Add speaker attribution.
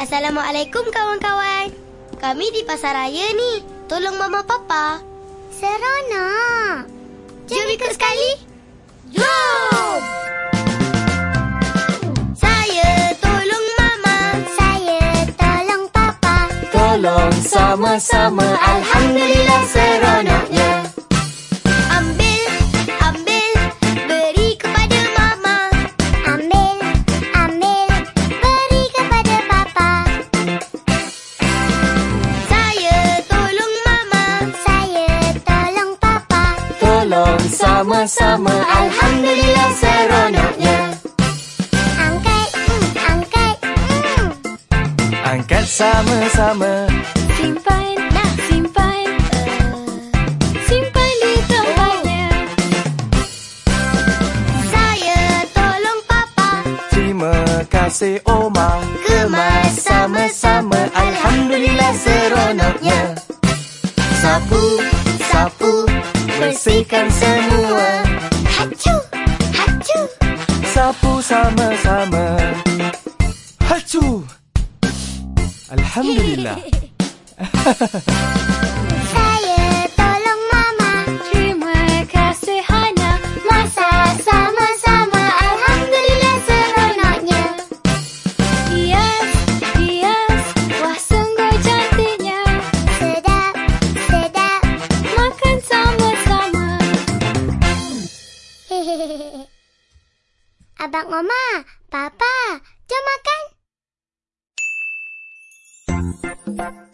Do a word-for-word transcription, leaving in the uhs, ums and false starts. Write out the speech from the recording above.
Speaker 1: Assalamualaikum kawan-kawan. Kami di pasar raya ni. Tolong Mama Papa.
Speaker 2: Seronok.
Speaker 1: Jom ikut sekali. Jom! Saya tolong Mama.
Speaker 2: Saya tolong Papa.
Speaker 3: Tolong sama-sama, alhamdulillah seronoknya.
Speaker 1: Ambil, ambil, beri kepada Mama.
Speaker 2: Ambil, ambil, beri kepada Papa.
Speaker 1: Saya tolong Mama.
Speaker 2: Saya tolong Papa.
Speaker 3: Tolong sama-sama, alhamdulillah seronoknya.
Speaker 2: Angkat, mm, angkat, mm.
Speaker 3: Angkat sama-sama.
Speaker 4: Simpan, nah, simpan. Simpan di tempatnya.
Speaker 1: Saya tolong Papa.
Speaker 3: Terima kasih Oma. Kemas sama-sama, alhamdulillah seronoknya. Sapu, sapu, bersihkan semua.
Speaker 2: Hacu, hacu.
Speaker 3: Sapu sama-sama. Hacu! Alhamdulillah.
Speaker 2: Saya tolong Mama.
Speaker 4: Terima kasih Hana.
Speaker 2: Masak sama-sama, alhamdulillah seronoknya.
Speaker 4: Hias, hias. Wah, sungguh cantiknya.
Speaker 2: Sedap, sedap.
Speaker 4: Makan sama-sama.
Speaker 2: Hehehe. Abang Oma, Papa, jom makan.